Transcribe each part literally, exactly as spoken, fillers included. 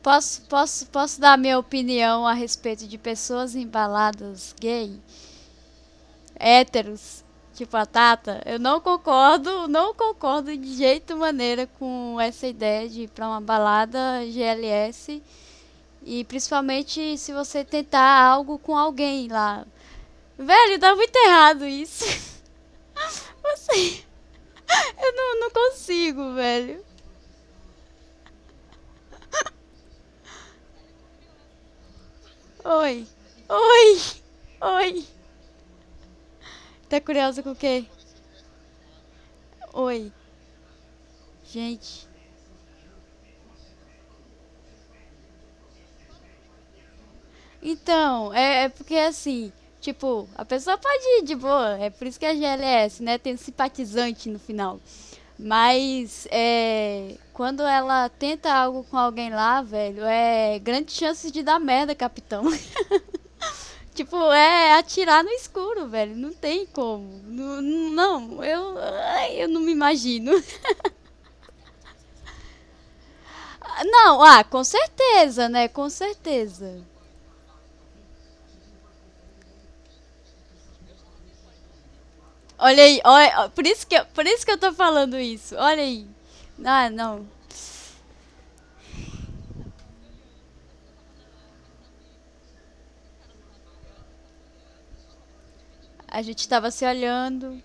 posso, posso, posso dar minha opinião a respeito de pessoas embaladas gay, héteros, tipo a Tata? Eu não concordo, não concordo de jeito maneira com essa ideia de ir pra uma balada G L S. E principalmente se você tentar algo com alguém lá. Velho, dá muito errado isso. Você, eu não, não consigo, velho. Oi. Oi. Oi. Tá curiosa com o quê? Oi. Gente. Então, é, é porque assim, tipo, a pessoa pode ir de boa, é por isso que é G L S, né? Tem um simpatizante no final. Mas é, quando ela tenta algo com alguém lá, velho, é grande chance de dar merda, capitão. Tipo, é atirar no escuro, velho. Não tem como. Não, não eu, ai, eu não me imagino. Não, ah, com certeza, né? Com certeza. Olha aí, olha, por isso que, eu- por isso que eu tô falando isso. Olha aí. Ah, não. A gente tava se olhando.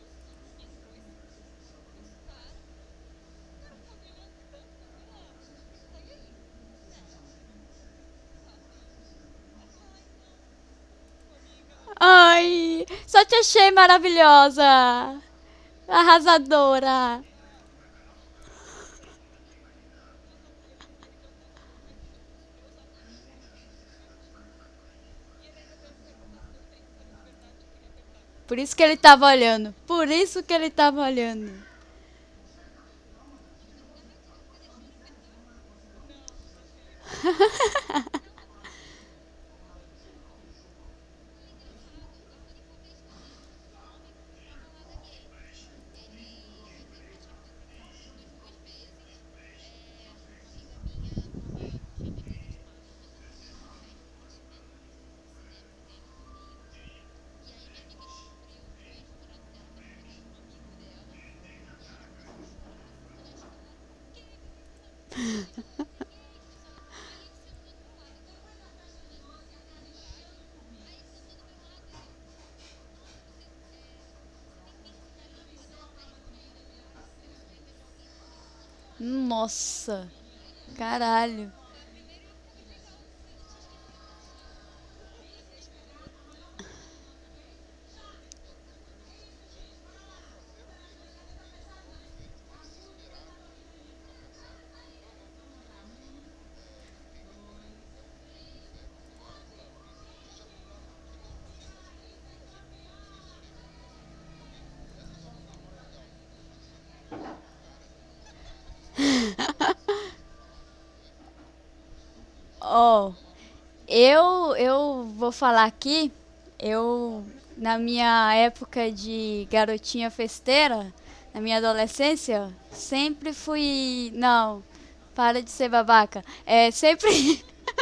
Ai, só te achei maravilhosa. Arrasadora. Por isso que ele tava olhando. Por isso que ele tava olhando. Nossa, caralho. Ó, oh, eu eu vou falar aqui, eu na minha época de garotinha festeira, na minha adolescência, sempre fui, não, para de ser babaca. É, sempre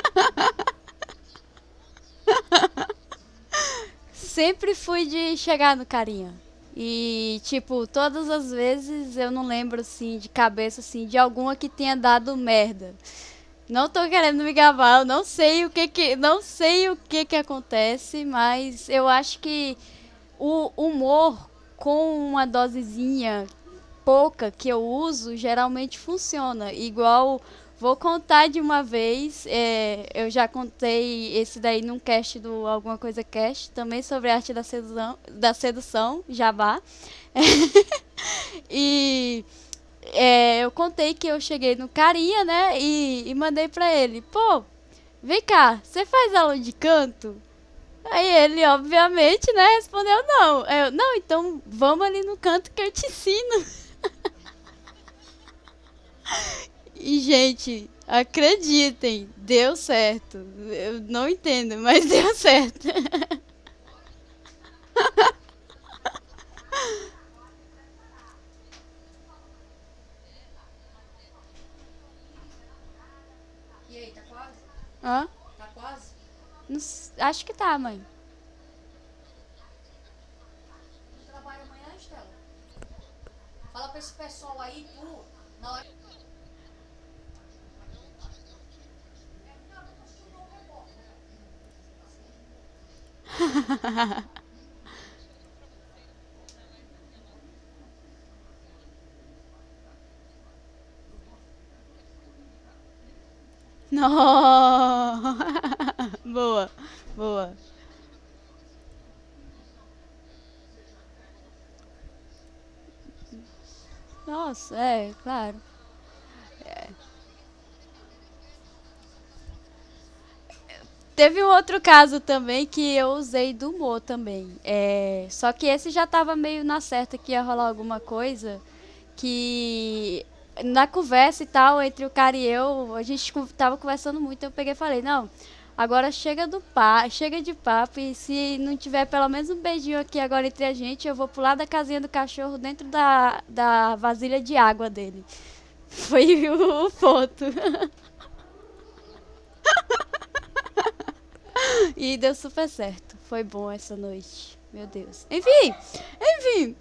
sempre fui de chegar no carinha. E, tipo, todas as vezes eu não lembro, assim, de cabeça, assim, de alguma que tenha dado merda. Não tô querendo me gabar, eu não sei o que que, não sei o que que acontece, mas eu acho que o humor com uma dosezinha pouca que eu uso geralmente funciona. Igual, vou contar de uma vez, é, eu já contei esse daí num cast do Alguma Coisa Cast, também sobre a arte da sedução, da sedução, Jabá. E é, eu contei que eu cheguei no carinha, né, e, e mandei pra ele, pô, vem cá, você faz aula de canto? Aí ele, obviamente, né, respondeu não. Eu, não, então vamos ali no canto que eu te ensino. E, gente, acreditem, deu certo. Eu não entendo, mas deu certo. Hã? Não s- acho que tá, mãe. Não. Boa, boa. Nossa, é, claro. Teve um outro caso também que eu usei do Mo também. É, só que esse já tava meio na certa que ia rolar alguma coisa. Que na conversa e tal, entre o cara e eu, a gente con- tava conversando muito. Eu peguei e falei: Não, agora chega do pa, chega de papo. E se não tiver pelo menos um beijinho aqui agora entre a gente, eu vou pular da casinha do cachorro dentro da, da vasilha de água dele. Foi o ponto. E deu super certo. Foi bom essa noite. Meu Deus. Enfim, enfim.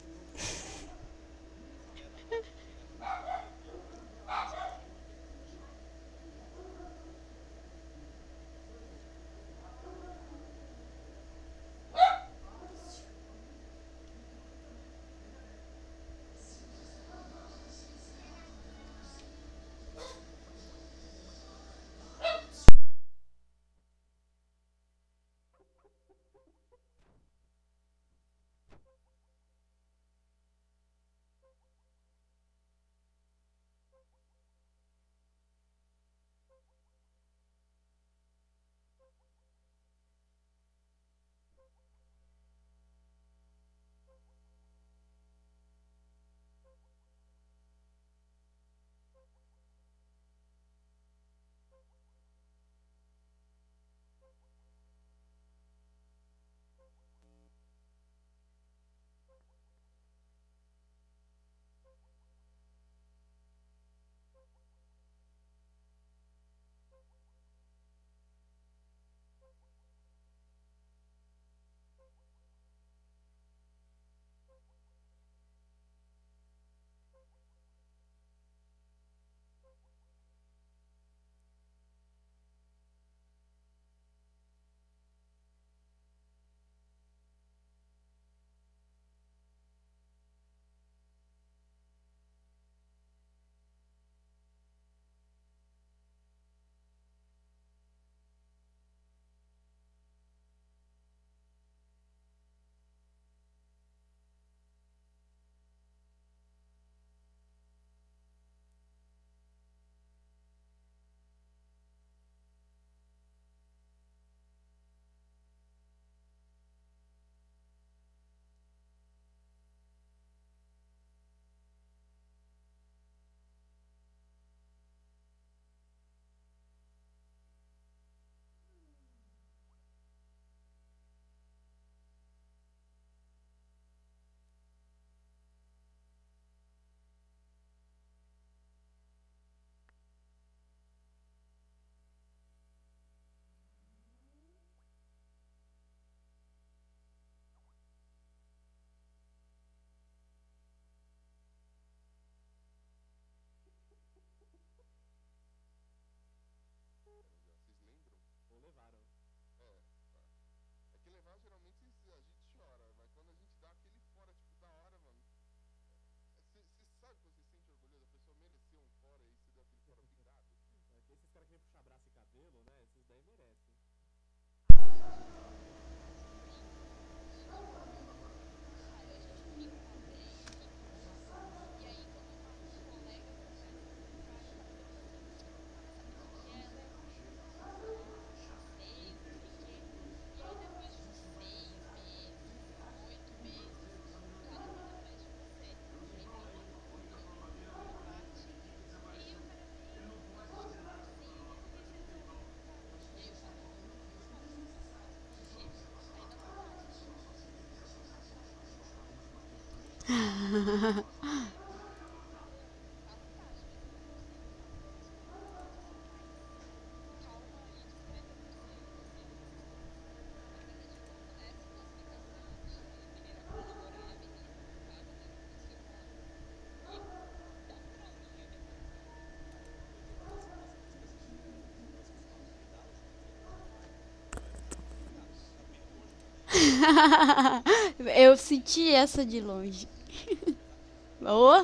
Eu senti essa de longe. Boa.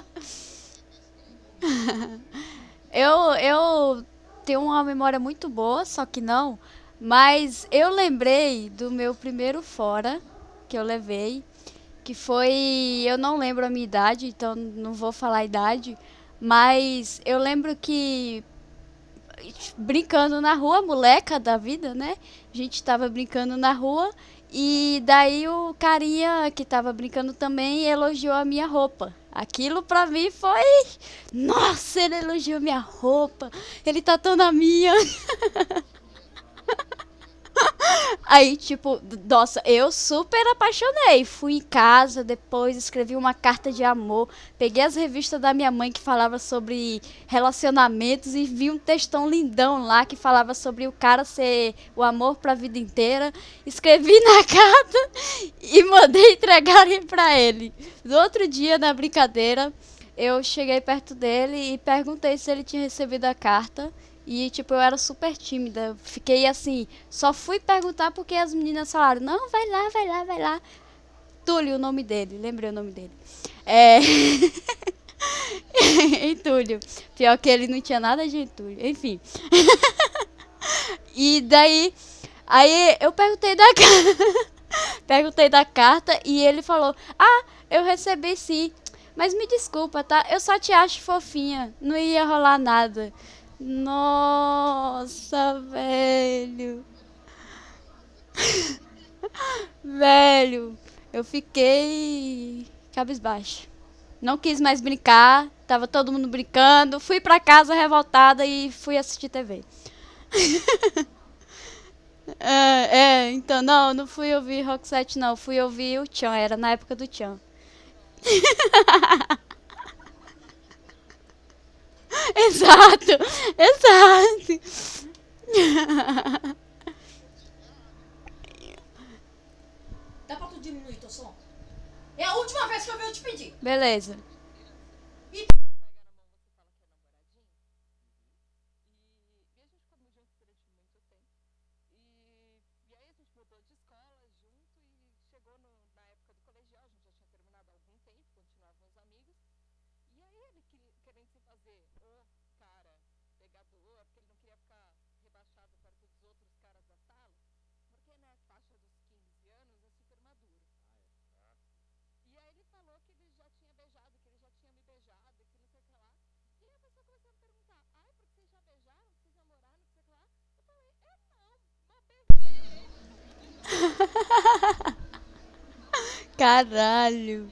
Eu, eu tenho uma memória muito boa, só que não. Mas eu lembrei do meu primeiro fora que eu levei, que foi. Eu não lembro a minha idade, então não vou falar a idade. Mas eu lembro que brincando na rua, moleca da vida, né? A gente tava brincando na rua e daí o carinha que tava brincando também elogiou a minha roupa. Aquilo pra mim foi. Nossa, ele elogiou minha roupa. Ele tá tão na minha. Aí, tipo, nossa, eu super apaixonei. Fui em casa, depois escrevi uma carta de amor. Peguei as revistas da minha mãe que falava sobre relacionamentos e vi um textão lindão lá que falava sobre o cara ser o amor pra vida inteira. Escrevi na carta e mandei entregarem pra ele. No outro dia, na brincadeira, eu cheguei perto dele e perguntei se ele tinha recebido a carta. E, tipo, eu era super tímida. Fiquei assim, só fui perguntar porque as meninas falaram: não, vai lá, vai lá, vai lá. Túlio, o nome dele, lembrei o nome dele. É. Entúlio. Pior que ele não tinha nada de entulho. Enfim. E daí. Aí eu perguntei da carta. Perguntei da carta e ele falou: ah, eu recebi sim. Mas me desculpa, tá? Eu só te acho fofinha. Não ia rolar nada. Nossa, velho. Velho. Eu fiquei cabisbaixo. Não quis mais brincar. Tava todo mundo brincando. Fui pra casa revoltada e fui assistir T V. É, é, então, não, não fui ouvir Rock set, não. Fui ouvir o Tchan. Era na época do Tchan. Exato, exato. Dá pra tu diminuir teu som? É a última vez que eu venho te pedir. Beleza. Caralho.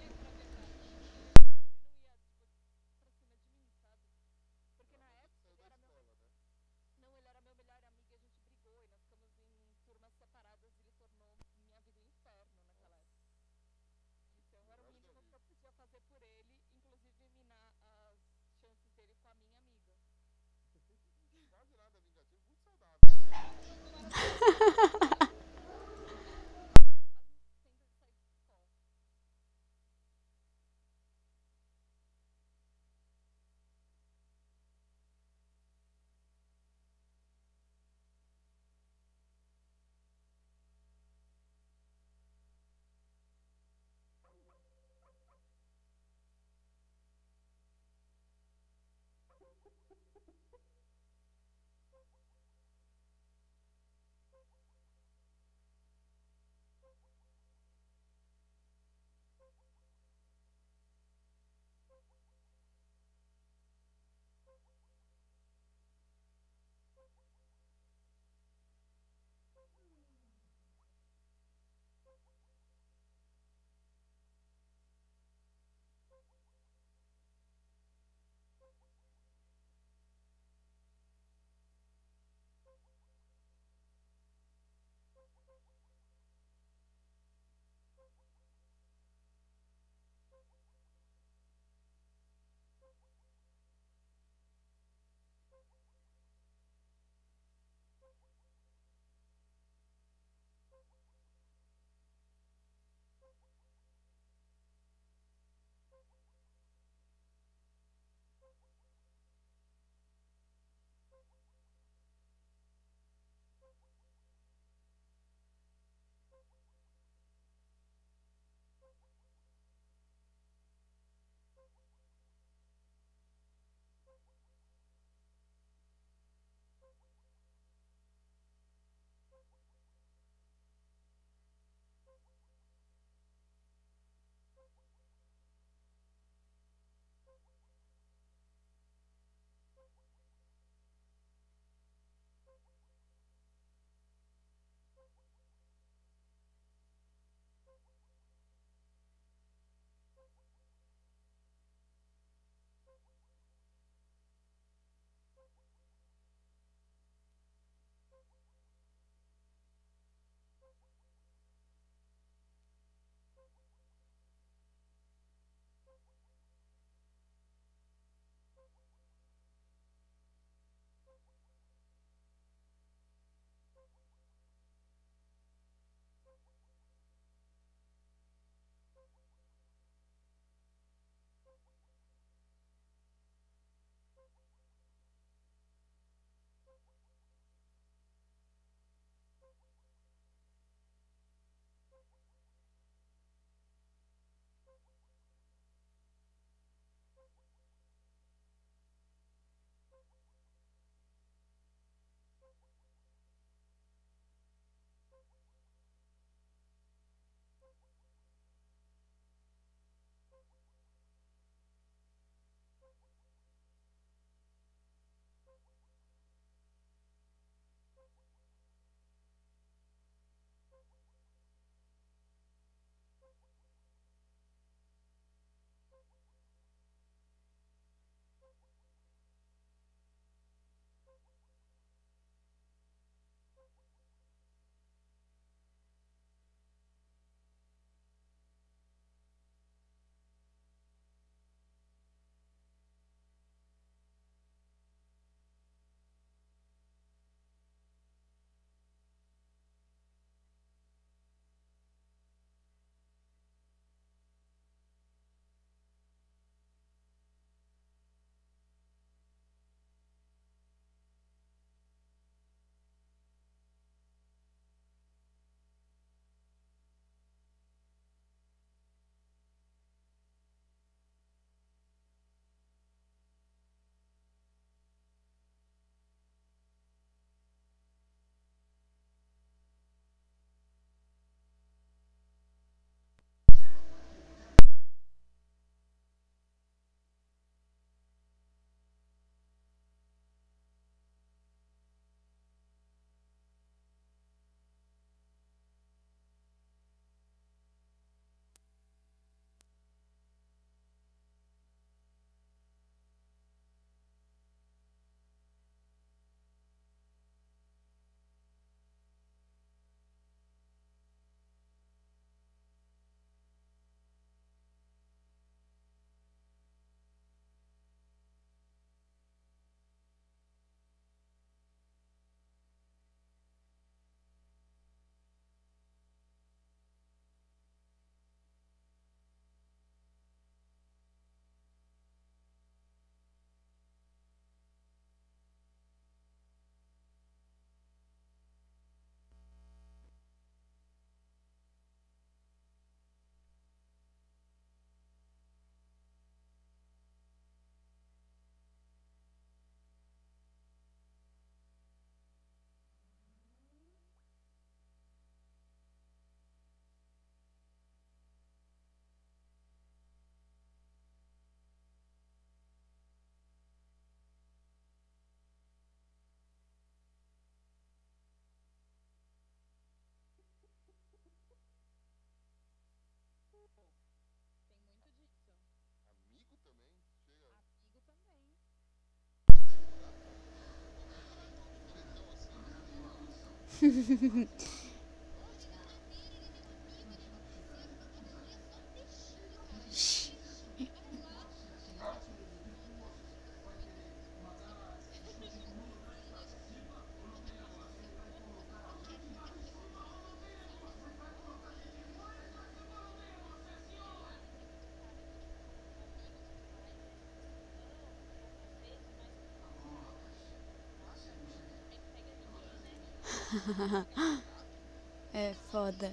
É foda.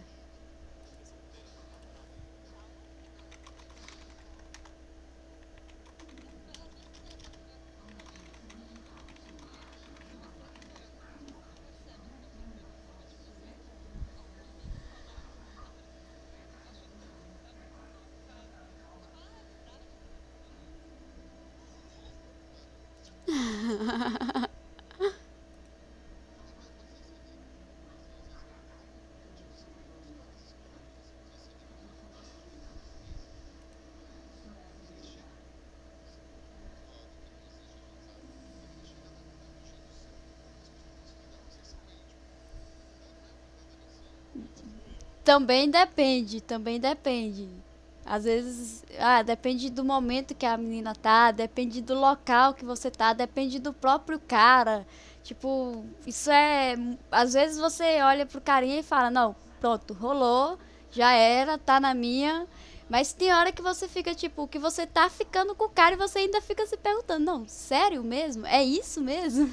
Também depende, também depende. Às vezes, ah, depende do momento que a menina tá, depende do local que você tá, depende do próprio cara. Tipo, isso é. Às vezes você olha pro carinha e fala, não, pronto, rolou, já era, tá na minha. Mas tem hora que você fica, tipo, que você tá ficando com o cara e você ainda fica se perguntando, não, sério mesmo? É isso mesmo?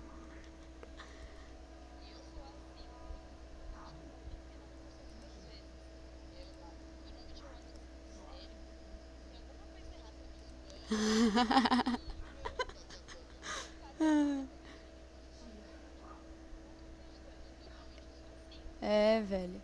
É, velho.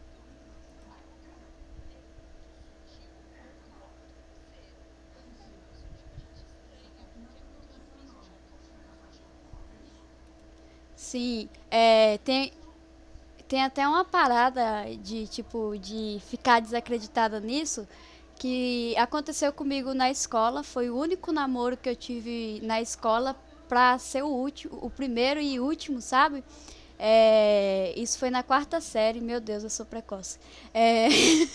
Sim, é, tem, tem até uma parada de, tipo, de ficar desacreditada nisso, que aconteceu comigo na escola. Foi o único namoro que eu tive na escola pra ser o último, o primeiro e último, sabe? É, isso foi na quarta série, meu Deus, eu sou precoce. É,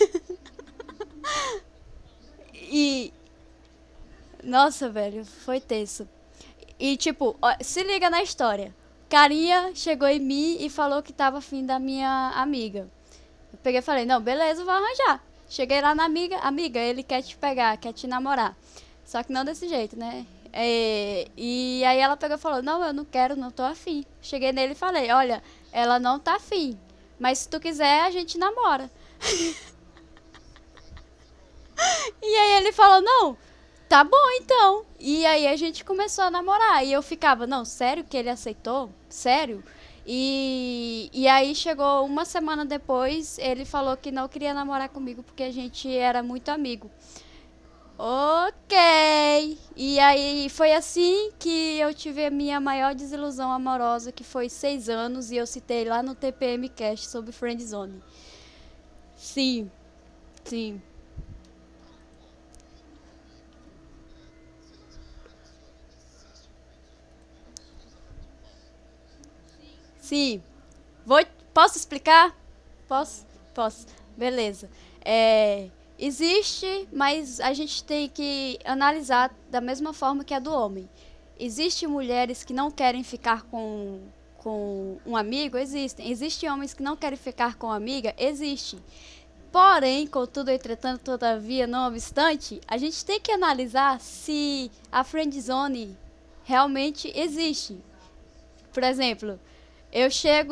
e, nossa, velho, foi tenso. E tipo, ó, se liga na história. Carinha chegou em mim e falou que tava afim da minha amiga. Eu peguei e falei, não, beleza, vou arranjar. Cheguei lá na amiga, amiga, ele quer te pegar, quer te namorar. Só que não desse jeito, né? É, e aí ela pegou e falou, não, eu não quero, não tô afim. Cheguei nele e falei, olha, ela não tá afim. Mas se tu quiser, a gente namora. E aí ele falou, não, tá bom então. E aí a gente começou a namorar. E eu ficava, não, sério que ele aceitou? Sério? E, e aí chegou uma semana depois, ele falou que não queria namorar comigo porque a gente era muito amigo. Ok. E aí foi assim que eu tive a minha maior desilusão amorosa, que foi seis anos, e eu citei lá no T P M Cast sobre Friendzone. Sim, sim, sim. Vou, posso explicar? Posso? Posso. Beleza. É, existe, mas a gente tem que analisar da mesma forma que a do homem. Existem mulheres que não querem ficar com, com um amigo? Existem. Existem homens que não querem ficar com uma amiga? Existe. Porém, contudo, entretanto, todavia, não obstante, a gente tem que analisar se a friendzone realmente existe. Por exemplo, eu chego.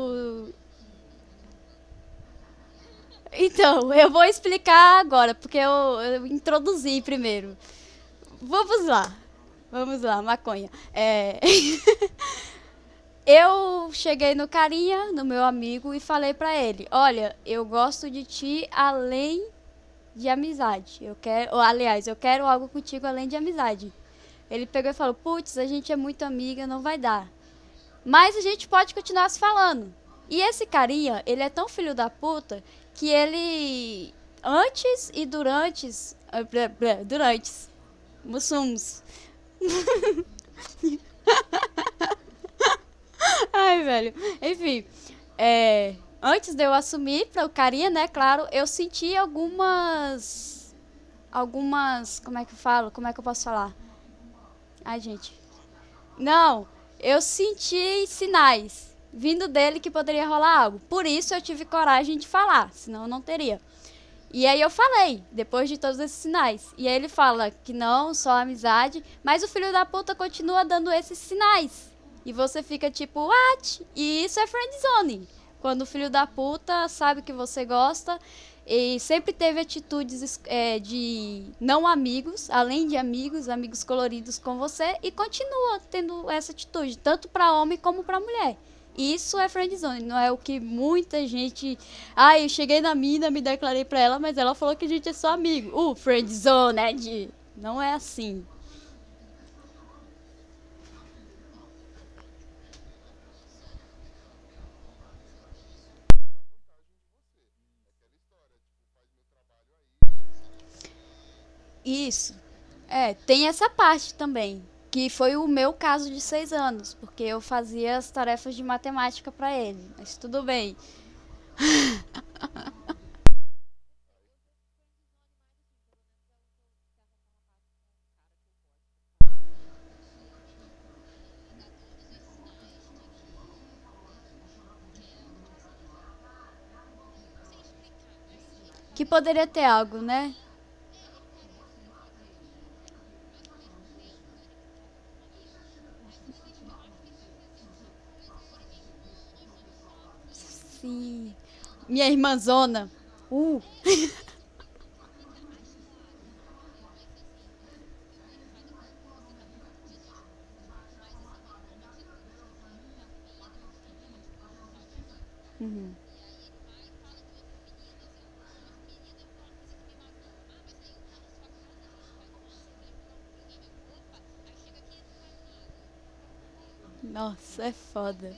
Então, eu vou explicar agora, porque eu, eu introduzi primeiro. Vamos lá. Vamos lá, maconha. É... eu cheguei no carinha, no meu amigo, e falei pra ele: olha, eu gosto de ti além de amizade. Eu quero, ou, aliás, eu quero algo contigo além de amizade. Ele pegou e falou: putz, a gente é muito amiga, não vai dar. Mas a gente pode continuar se falando. E esse carinha, ele é tão filho da puta que ele, antes e durante, durante, mussums. Ai, velho. Enfim, É, antes de eu assumir para o carinha, né, claro, eu senti algumas algumas, como é que eu falo? Como é que eu posso falar? Ai, gente. Não, eu senti sinais vindo dele que poderia rolar algo. Por isso eu tive coragem de falar, senão eu não teria. E aí eu falei, depois de todos esses sinais. E aí ele fala que não, só amizade, mas o filho da puta continua dando esses sinais. E você fica tipo, what? E isso é friendzone. Quando o filho da puta sabe que você gosta e sempre teve atitudes é, de não amigos, além de amigos, amigos coloridos com você, e continua tendo essa atitude, tanto para homem como para mulher. Isso é friendzone, não é o que muita gente. Ah, eu cheguei na mina, me declarei pra ela, mas ela falou que a gente é só amigo. Uh, friendzone, né? De... Não é assim. Isso. É, tem essa parte também. Que foi o meu caso de seis anos, porque eu fazia as tarefas de matemática pra ele. Mas tudo bem. Que poderia ter algo, né? Sim. Minha irmãzona. Uh. Nossa, é foda.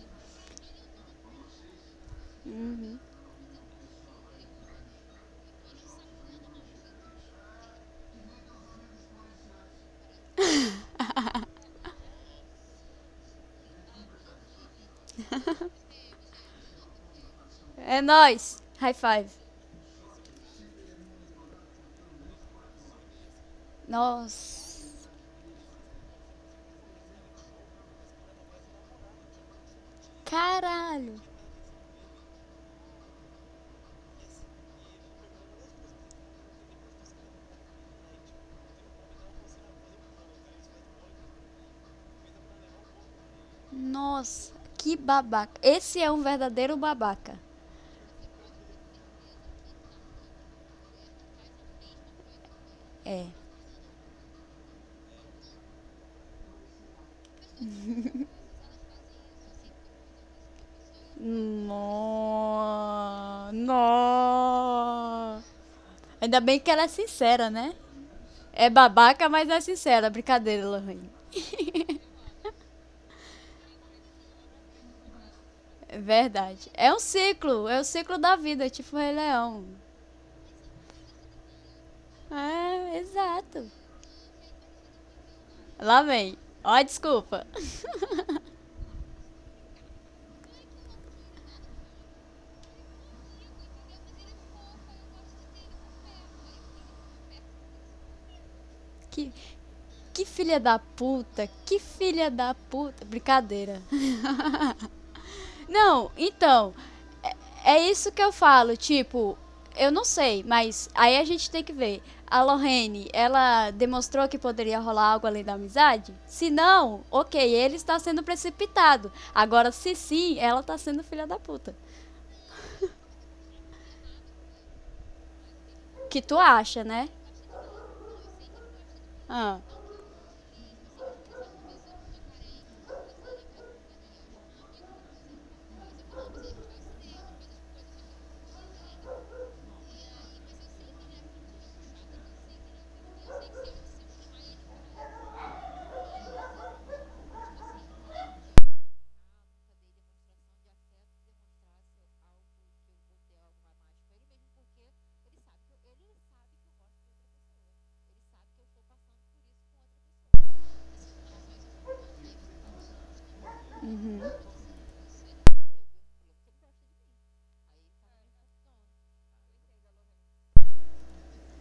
É nóis. High five. Nossa. Caralho. Nossa, que babaca. Esse é um verdadeiro babaca. É. No... No... Ainda bem que ela é sincera, né? É babaca, mas é sincera. Brincadeira, Lorraine. É verdade. É um ciclo. É o ciclo da vida, tipo o Rei Leão. É, exato. Lá vem. Ó, desculpa. Que, que filha da puta. Que filha da puta. Brincadeira. Não, então, é isso que eu falo, tipo, eu não sei, mas aí a gente tem que ver. A Lorraine, ela demonstrou que poderia rolar algo além da amizade? Se não, ok, ele está sendo precipitado. Agora, se sim, ela está sendo filha da puta. Que tu acha, né? Ah,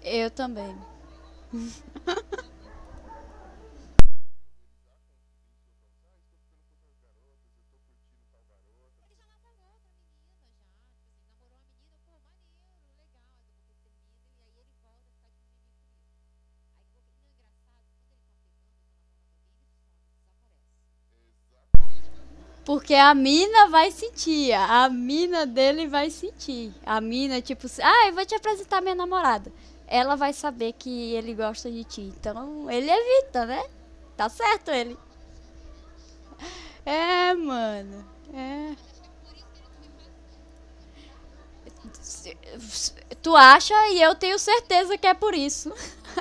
Eu também. Porque a mina vai sentir, a mina dele vai sentir. A mina, tipo, se- ah, eu vou te apresentar minha namorada. Ela vai saber que ele gosta de ti. Então, ele evita, né? Tá certo ele. É, mano. É. Se- se- Tu acha e eu tenho certeza que é por isso.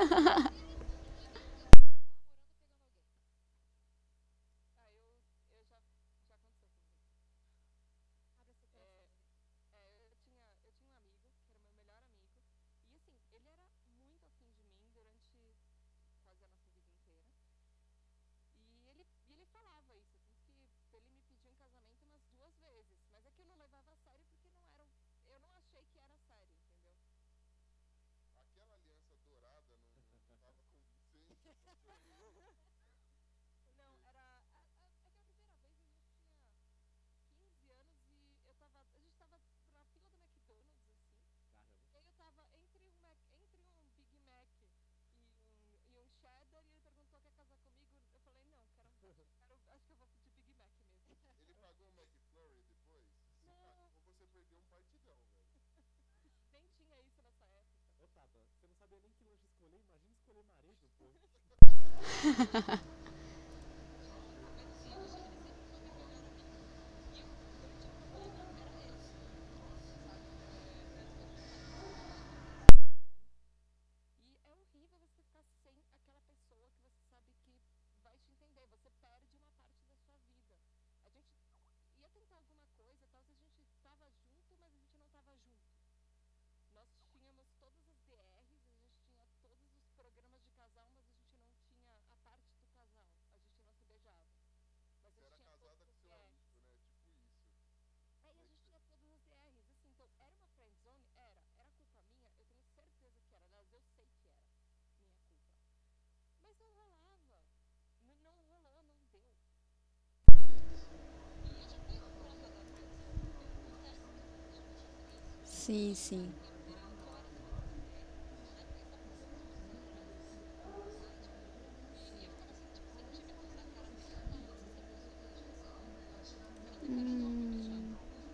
Sim, sim. Hum,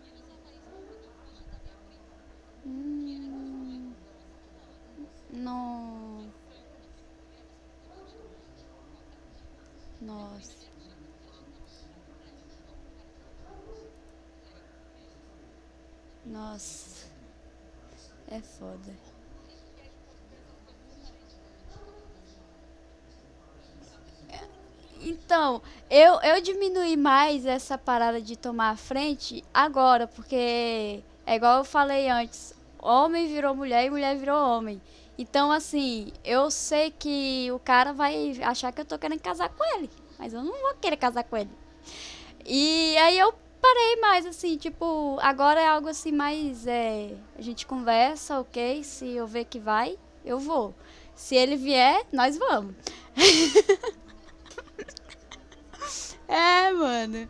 hum, no, nossa, nossa, é foda. Então, eu, eu diminui mais essa parada de tomar a frente agora, porque é igual eu falei antes, homem virou mulher e mulher virou homem. Então, assim, eu sei que o cara vai achar que eu tô querendo casar com ele, mas eu não vou querer casar com ele. E aí eu parei mais, assim, tipo, agora é algo assim mais, é, a gente conversa, ok, se eu ver que vai, eu vou. Se ele vier, nós vamos. É, mano.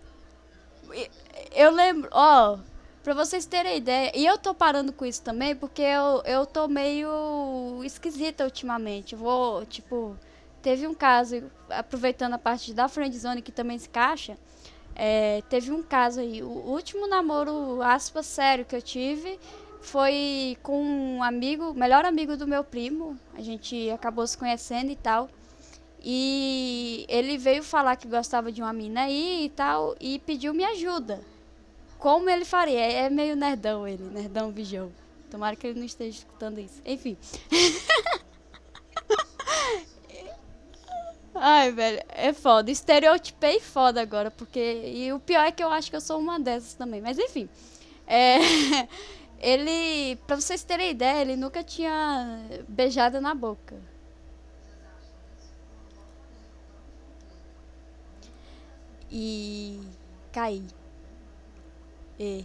Eu lembro, ó, pra vocês terem ideia, e eu tô parando com isso também porque eu, eu tô meio esquisita ultimamente. Eu vou, tipo, teve um caso, aproveitando a parte da friendzone que também se encaixa, é, teve um caso aí, o último namoro, aspas, sério que eu tive foi com um amigo, melhor amigo do meu primo, a gente acabou se conhecendo e tal. E ele veio falar que gostava de uma mina aí e tal, e pediu minha ajuda. Como ele faria? É é meio nerdão ele, nerdão bijão. Tomara que ele não esteja escutando isso. Enfim. Ai, velho, é foda. Estereotipei foda agora, porque. E o pior é que eu acho que eu sou uma dessas também. Mas enfim. É. Ele. Pra vocês terem ideia, ele nunca tinha beijado na boca. E. Caí. E.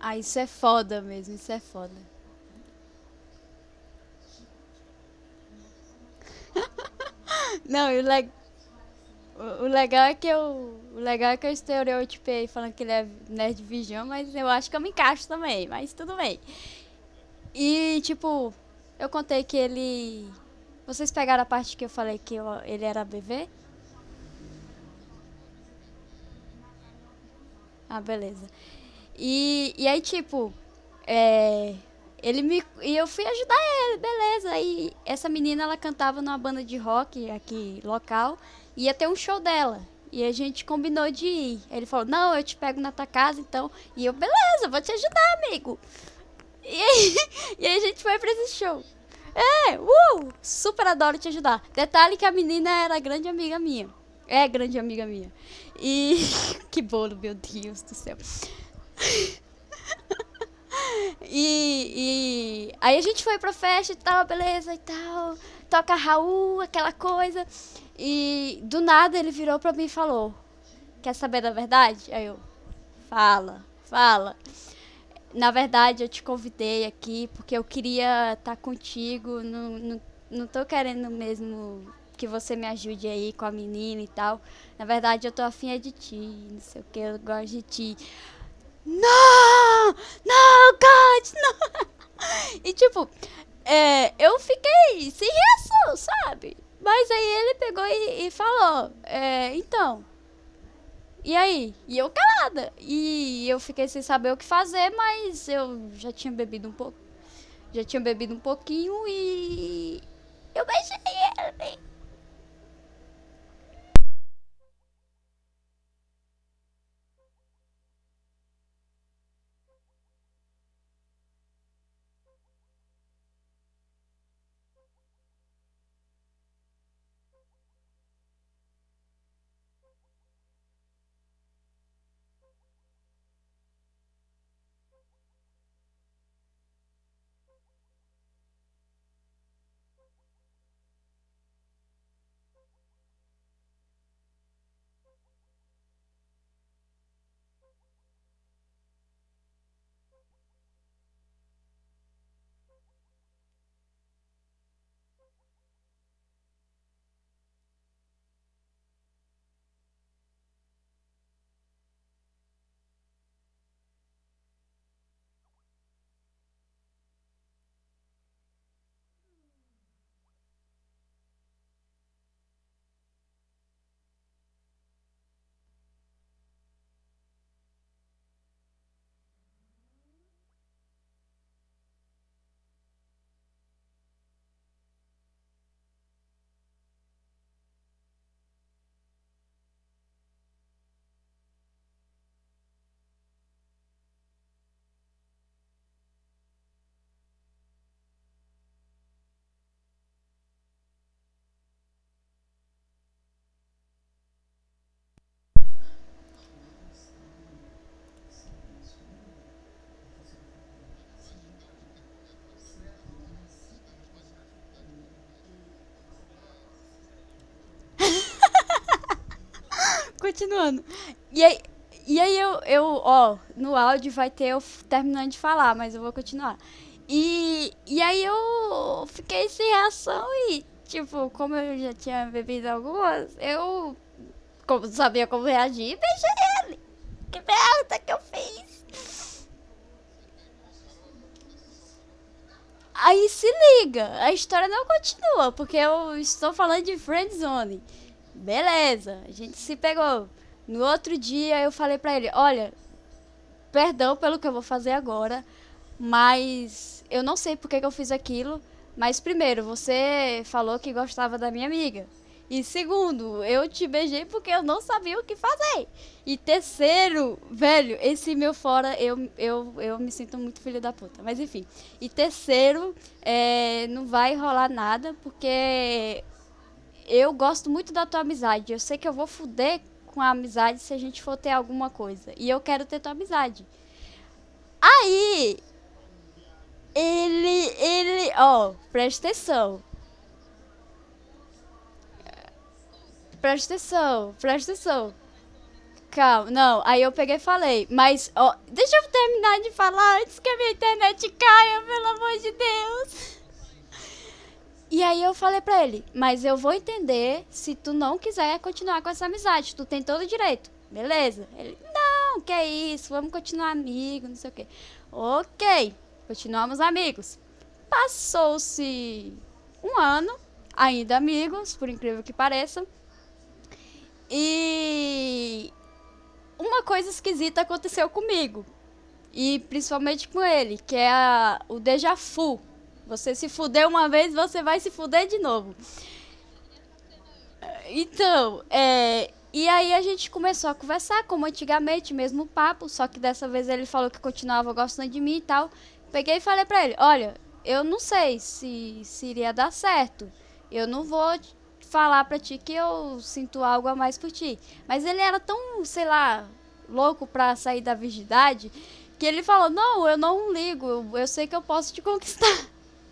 Ah, isso é foda mesmo, isso é foda. Não, e o, le- o o legal é que eu. O legal é que eu estereotipei falando que ele é nerd virgão, mas eu acho que eu me encaixo também, mas tudo bem. E, tipo, eu contei que ele. Vocês pegaram a parte que eu falei que eu- ele era bebê? Ah, beleza. E, e aí, tipo, é, ele me. E eu fui ajudar ele, beleza. E essa menina, ela cantava numa banda de rock aqui, local. E ia ter um show dela. E a gente combinou de ir. Ele falou: Não, eu te pego na tua casa então. E eu, beleza, vou te ajudar, amigo. E aí, e aí a gente foi pra esse show. É, uh! Super adoro te ajudar. Detalhe que a menina era grande amiga minha. É grande amiga minha. E. Que bolo, meu Deus do céu. E, e aí a gente foi pra festa e tal, beleza e tal. Toca Raul, aquela coisa. E do nada ele virou pra mim e falou: Quer saber da verdade? Aí eu, fala, fala. Na verdade, eu te convidei aqui porque eu queria estar contigo. Não, não, não tô querendo mesmo que você me ajude aí com a menina e tal. Na verdade, eu tô afim é de ti, não sei o que, eu gosto de ti. Não! Não, God, não! E tipo, é, eu fiquei sem reação, sabe? Mas aí ele pegou e, e falou: é, Então, e aí? E eu calada. E eu fiquei sem saber o que fazer, mas eu já tinha bebido um pouco. Já tinha bebido um pouquinho e. Eu beijei ele. Continuando. E aí, e aí eu, eu, ó, no áudio vai ter eu f- terminando de falar, mas eu vou continuar. E, e aí eu fiquei sem reação e, tipo, como eu já tinha bebido algumas, eu como, não sabia como reagir e beijei ele. Que merda que eu fiz. Aí se liga, a história não continua, porque eu estou falando de friendzone. Beleza, a gente se pegou. No outro dia eu falei pra ele, olha, perdão pelo que eu vou fazer agora, mas eu não sei por que, que eu fiz aquilo. Mas primeiro, você falou que gostava da minha amiga. E segundo, eu te beijei porque eu não sabia o que fazer. E terceiro, velho, esse meu fora, eu, eu, eu me sinto muito filho da puta. Mas enfim. E terceiro, é, não vai rolar nada porque eu gosto muito da tua amizade. Eu sei que eu vou fuder com a amizade se a gente for ter alguma coisa. E eu quero ter tua amizade. Aí, ele, ele, ó, presta atenção. Presta atenção, presta atenção. Calma, não. Aí eu peguei e falei, mas, ó, deixa eu terminar de falar antes que a minha internet caia, pelo amor de Deus. E aí eu falei pra ele, mas eu vou entender se tu não quiser continuar com essa amizade, tu tem todo o direito. Beleza? Ele, não, que é isso, vamos continuar amigos, não sei o quê. Ok, continuamos amigos. Passou-se um ano, ainda amigos, por incrível que pareça. E uma coisa esquisita aconteceu comigo. E principalmente com ele, que é a, o déjà vu. Você se fudeu uma vez, você vai se fuder de novo. Então, é, e aí a gente começou a conversar, como antigamente, mesmo papo, só que dessa vez ele falou que continuava gostando de mim e tal. Peguei e falei pra ele, olha, eu não sei se, se iria dar certo. Eu não vou falar pra ti que eu sinto algo a mais por ti. Mas ele era tão, sei lá, louco pra sair da virgindade, que ele falou, não, eu não ligo, eu, eu sei que eu posso te conquistar.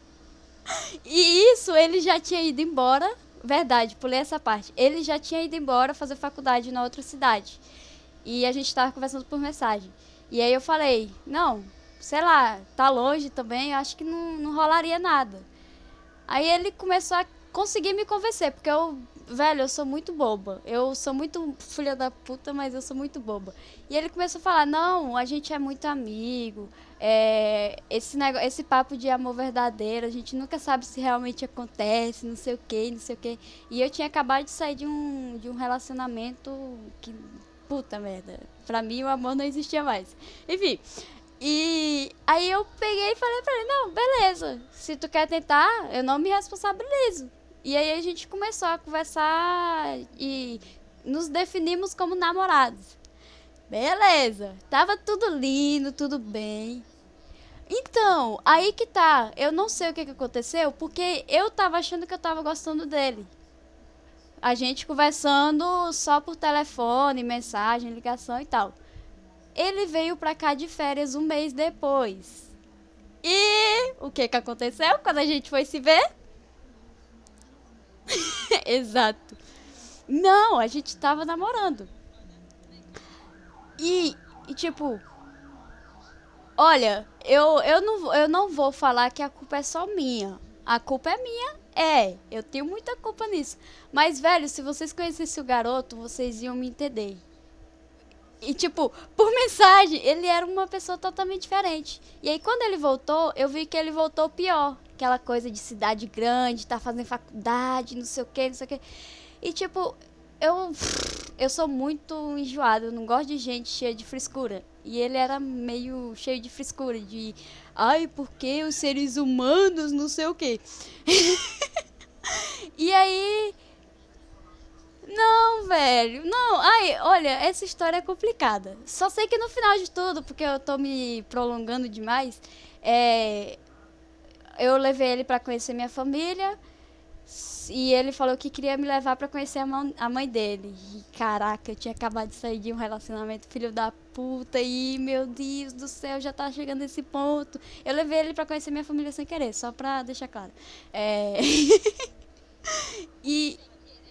E isso ele já tinha ido embora. Verdade, pulei essa parte. Ele já tinha ido embora fazer faculdade na outra cidade. E a gente tava conversando por mensagem. E aí eu falei, não, sei lá, tá longe também, eu acho que não, não rolaria nada. Aí ele começou a conseguir me convencer, porque eu, velho, eu sou muito boba. Eu sou muito filha da puta, mas eu sou muito boba. E ele começou a falar, não, a gente é muito amigo, é, esse, negócio, esse papo de amor verdadeiro, a gente nunca sabe se realmente acontece, não sei o que, não sei o que. E eu tinha acabado de sair de um, de um relacionamento que, puta merda, pra mim o amor não existia mais. Enfim, e aí eu peguei e falei pra ele, não, beleza, se tu quer tentar, eu não me responsabilizo. E aí a gente começou a conversar e nos definimos como namorados. Beleza, tava tudo lindo, tudo bem. Então, aí que tá, eu não sei o que, que aconteceu, porque eu tava achando que eu tava gostando dele. A gente conversando só por telefone, mensagem, ligação e tal. Ele veio pra cá de férias um mês depois. E o que que aconteceu quando a gente foi se ver? Exato. Não, a gente tava namorando. E, e tipo, olha, eu, eu, não, eu não vou falar que a culpa é só minha. A culpa é minha, é. Eu tenho muita culpa nisso. Mas, velho, se vocês conhecessem o garoto, vocês iam me entender. E, tipo, por mensagem, ele era uma pessoa totalmente diferente. E aí, quando ele voltou, eu vi que ele voltou pior. Aquela coisa de cidade grande, tá fazendo faculdade, não sei o que, não sei o que. E, tipo, eu, eu sou muito enjoada, eu não gosto de gente cheia de frescura. E ele era meio cheio de frescura, de... Ai, porque os seres humanos, não sei o que. E aí... Não, velho, não. Ai, olha, essa história é complicada. Só sei que no final de tudo, porque eu tô me prolongando demais, é, eu levei ele pra conhecer minha família e ele falou que queria me levar pra conhecer a, mão- a mãe dele. E caraca, eu tinha acabado de sair de um relacionamento filho da puta e meu Deus do céu, já tá chegando nesse ponto. Eu levei ele pra conhecer minha família sem querer, só pra deixar claro. É... e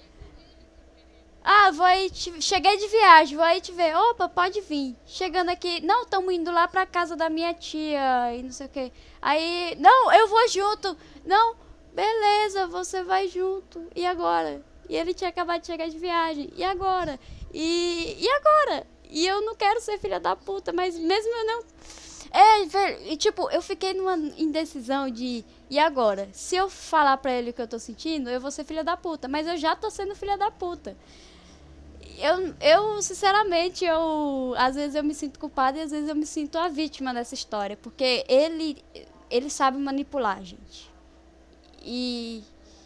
ah, vou aí te... Cheguei de viagem, vou aí te ver. Opa, pode vir. Chegando aqui. Não, estamos indo lá pra casa da minha tia e não sei o que. Aí, não, eu vou junto. Não, beleza, você vai junto. E agora? E ele tinha acabado de chegar de viagem. E agora? E, e agora? E eu não quero ser filha da puta, mas mesmo eu não... É, velho, e tipo, eu fiquei numa indecisão de... E agora? Se eu falar pra ele o que eu tô sentindo, eu vou ser filha da puta. Mas eu já tô sendo filha da puta. Eu, eu, sinceramente, eu às vezes eu me sinto culpada e às vezes eu me sinto a vítima dessa história, porque ele ele sabe manipular, gente. E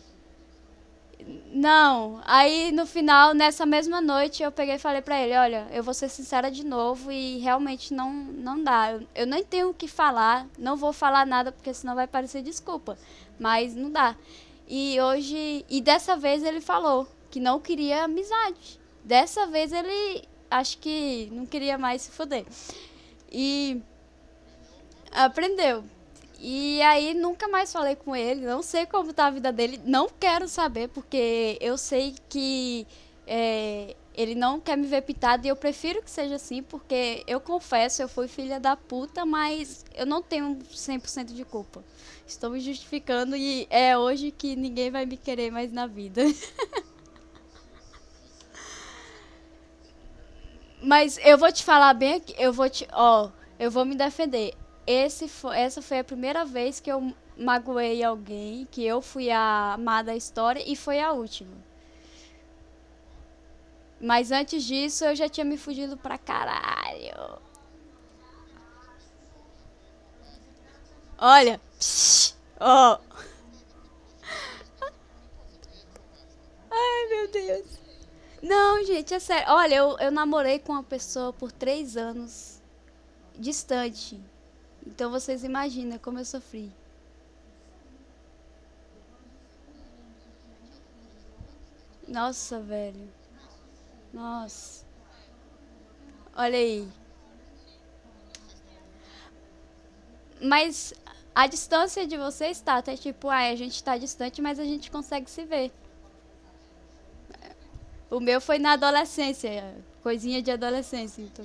não, aí no final, nessa mesma noite, eu peguei e falei pra ele, olha, eu vou ser sincera de novo e realmente não não dá. Eu, eu nem tenho o que falar, não vou falar nada porque senão vai parecer desculpa, mas não dá. E hoje, e dessa vez ele falou que não queria amizade. Dessa vez ele acho que não queria mais se foder. E aprendeu. E aí nunca mais falei com ele, não sei como tá a vida dele, não quero saber, porque eu sei que é, ele não quer me ver pintada e eu prefiro que seja assim, porque eu confesso, eu fui filha da puta, mas eu não tenho cem por cento de culpa. Estou me justificando e é hoje que ninguém vai me querer mais na vida. Mas eu vou te falar bem aqui, eu vou te, ó, eu vou me defender. Esse fo- essa foi a primeira vez que eu magoei alguém, que eu fui a má da história e foi a última. Mas antes disso eu já tinha me fugido pra caralho. Olha, psh, ó, ai meu Deus. Não, gente, é sério. Olha, eu, eu namorei com uma pessoa por três anos, distante. Então vocês imaginam como eu sofri. Nossa, velho. Nossa. Olha aí. Mas a distância de vocês tá até tipo, ah, a gente tá distante, mas a gente consegue se ver. O meu foi na adolescência, coisinha de adolescência, então.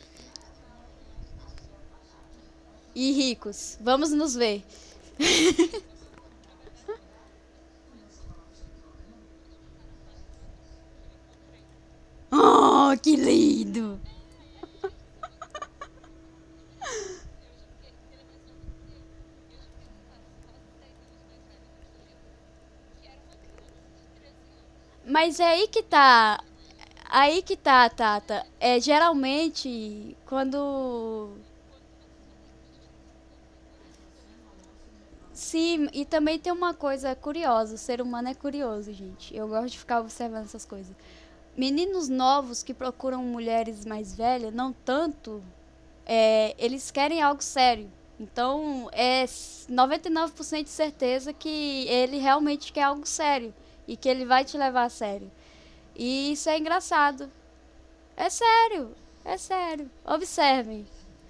E ricos, vamos nos ver. Oh, que lindo! Mas é aí que tá. Aí que tá, Tata. É geralmente quando. Sim, e também tem uma coisa curiosa. O ser humano é curioso, gente. Eu gosto de ficar observando essas coisas. Meninos novos que procuram mulheres mais velhas, não tanto, é, eles querem algo sério. Então, é noventa e nove por cento de certeza que ele realmente quer algo sério e que ele vai te levar a sério. E isso é engraçado. É sério, é sério. Observem.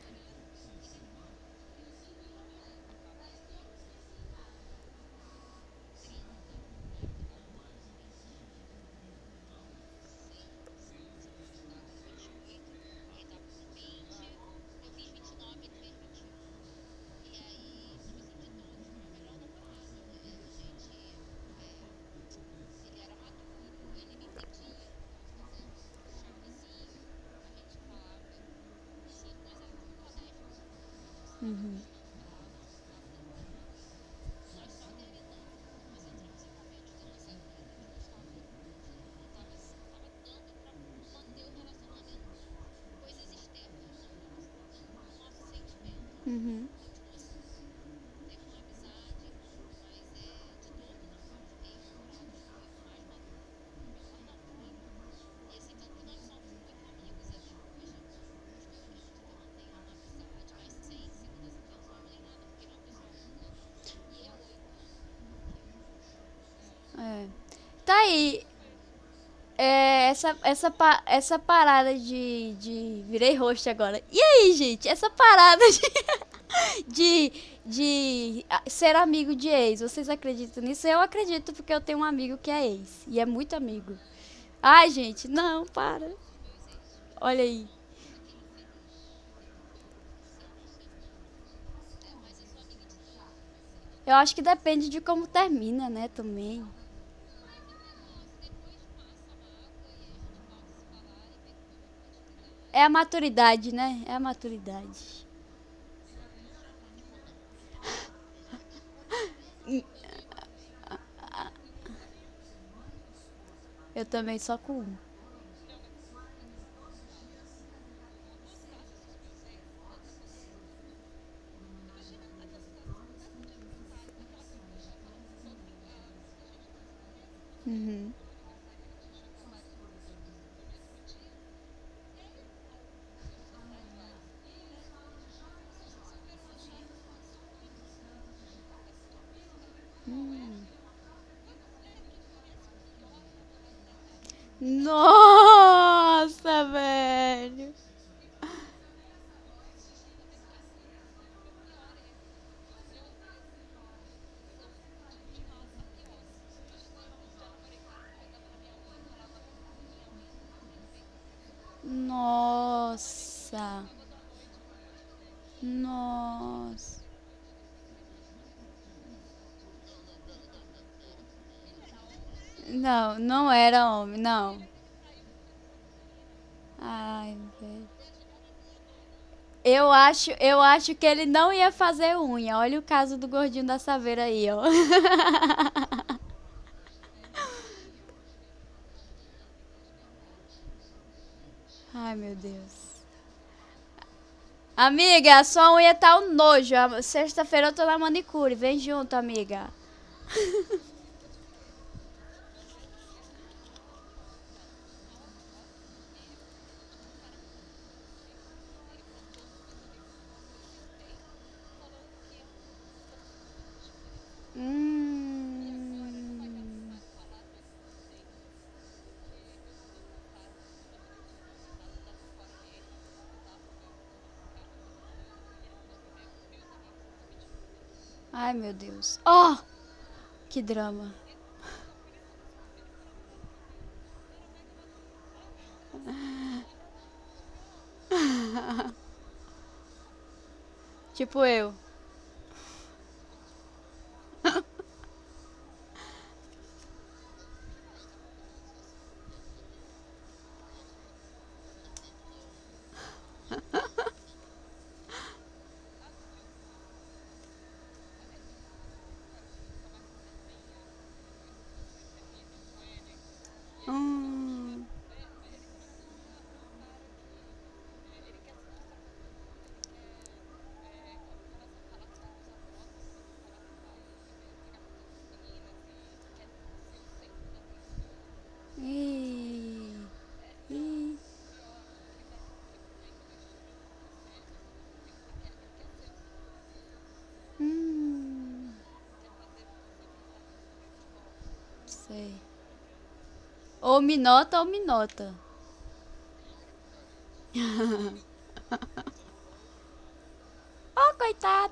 Uhum. É. Tá aí. É, essa, essa, pa- essa parada de, de. Virei host agora. E aí, gente? Essa parada de, de, de ah, ser amigo de ex. Vocês acreditam nisso? Eu acredito porque eu tenho um amigo que é ex. E é muito amigo. Ai, gente, não, para. Olha aí. Eu acho que depende de como termina, né, também. É a maturidade, né? É a maturidade. Eu também só com um. Uhum. Nossa, velho. Não, não era homem, não. Ai, velho. Eu acho, eu acho que ele não ia fazer unha. Olha o caso do gordinho da Saveira aí, ó. Ai, meu Deus. Amiga, a sua unha tá um nojo. A- Sexta-feira eu tô na manicure. Vem junto, amiga. Hum. Ai, meu Deus. Oh, que drama. Tipo eu. Hum. Ih, ih. Hum. Sei. Ou me nota ou me nota. Oh, coitado.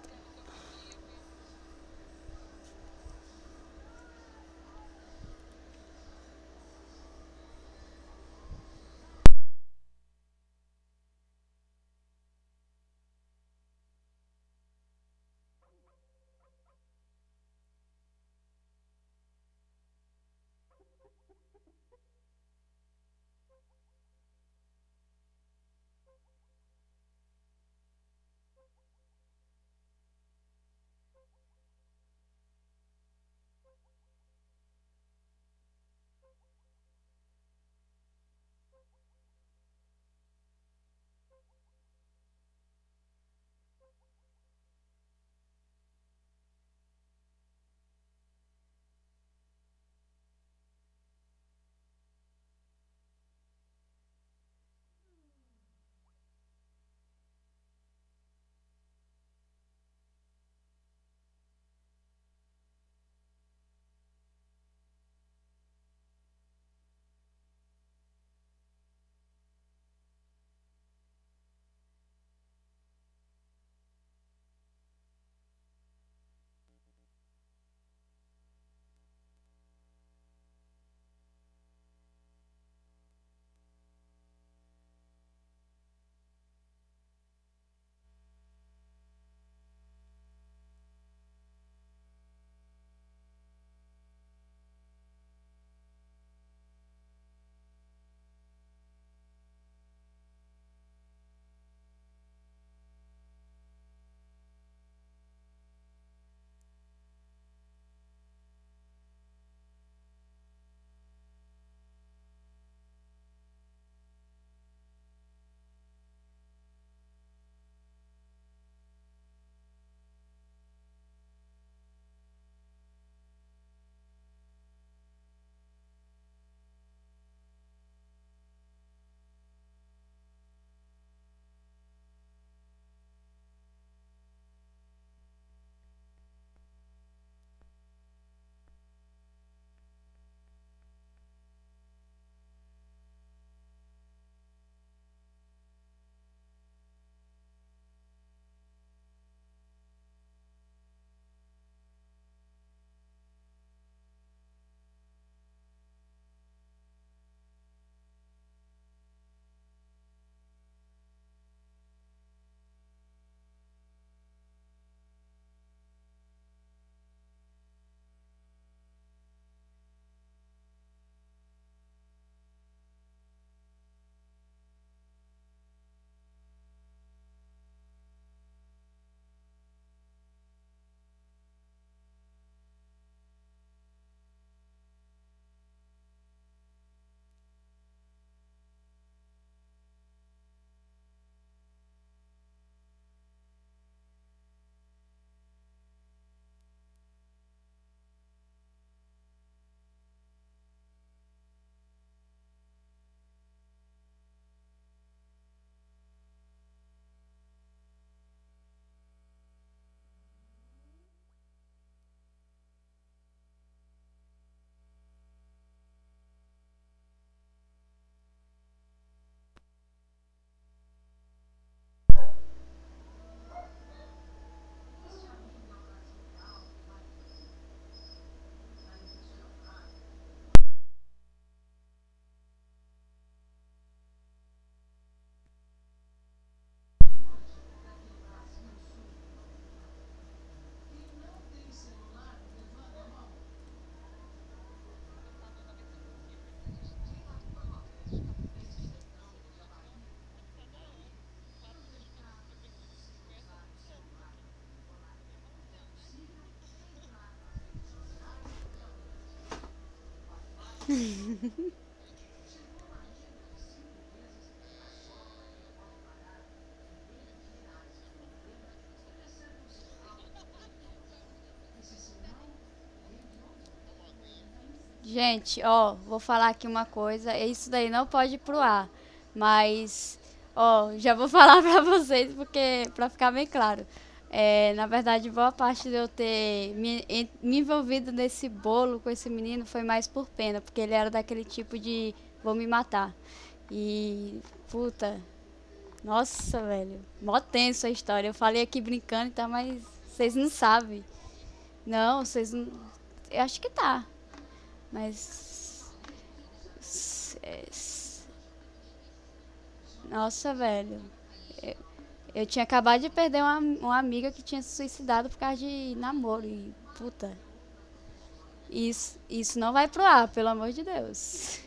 Gente, ó, vou falar aqui uma coisa. Isso daí não pode ir pro ar. Mas, ó, já vou falar pra vocês porque pra ficar bem claro. É, na verdade, boa parte de eu ter me, en- me envolvido nesse bolo com esse menino foi mais por pena, porque ele era daquele tipo de vou me matar. E, puta, nossa, velho, mó tenso a história. Eu falei aqui brincando e tal, mas vocês não sabem. Não, vocês não. Eu acho que tá. Mas. s- é, s- Nossa, velho. Eu, eu tinha acabado de perder uma, uma amiga que tinha se suicidado por causa de namoro. E, puta, isso, isso não vai pro ar, pelo amor de Deus.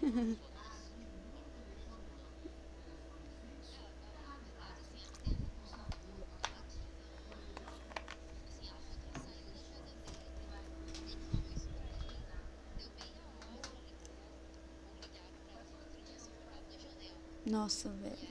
Nossa, velho.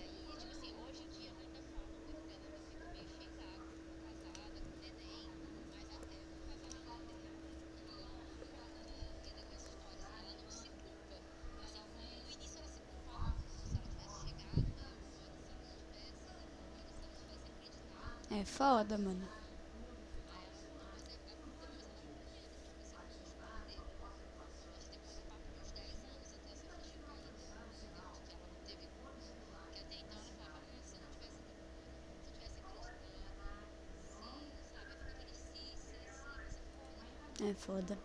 É foda, mano. É foda.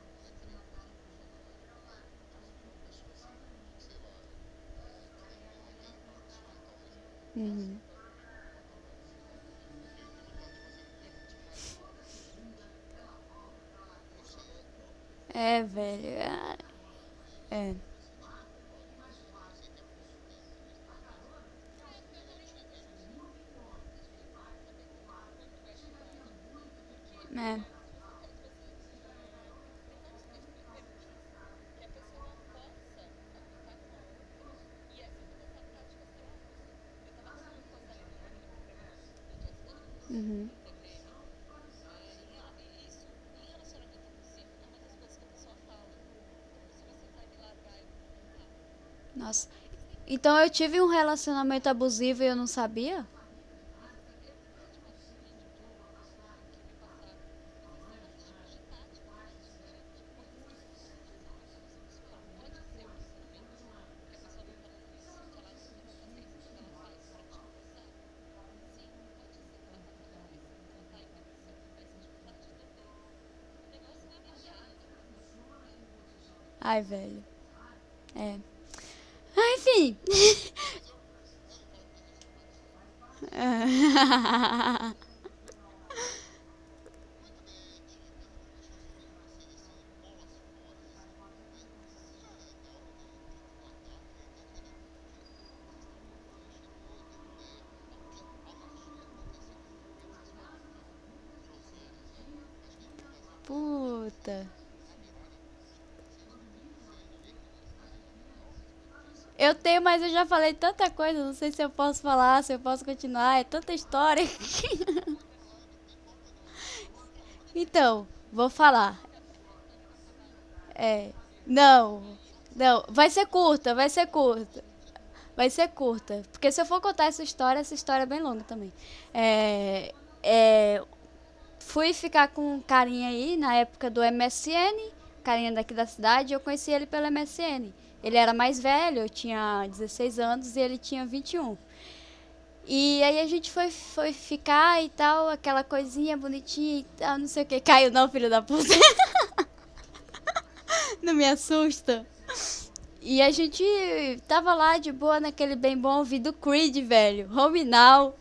Uhum. É, velho. É. É. É. Uhum. Nossa. Então eu tive um relacionamento abusivo e eu não sabia? Ai, velho. É. Ah, enfim. Puta. Eu tenho, mas eu já falei tanta coisa. Não sei se eu posso falar, se eu posso continuar. É tanta história. Então, vou falar. É. Não. Não. Vai ser curta, vai ser curta. Vai ser curta. Porque se eu for contar essa história, essa história é bem longa também. É. É, fui ficar com um carinha aí na época do M S N, carinha daqui da cidade, eu conheci ele pelo M S N. Ele era mais velho, eu tinha dezesseis anos e ele tinha vinte e um. E aí a gente foi, foi ficar e tal, aquela coisinha bonitinha e tal, não sei o que. Caiu não, filho da puta. Não me assusta. E a gente tava lá de boa naquele bem bom ouvindo Creed, velho. Home Now.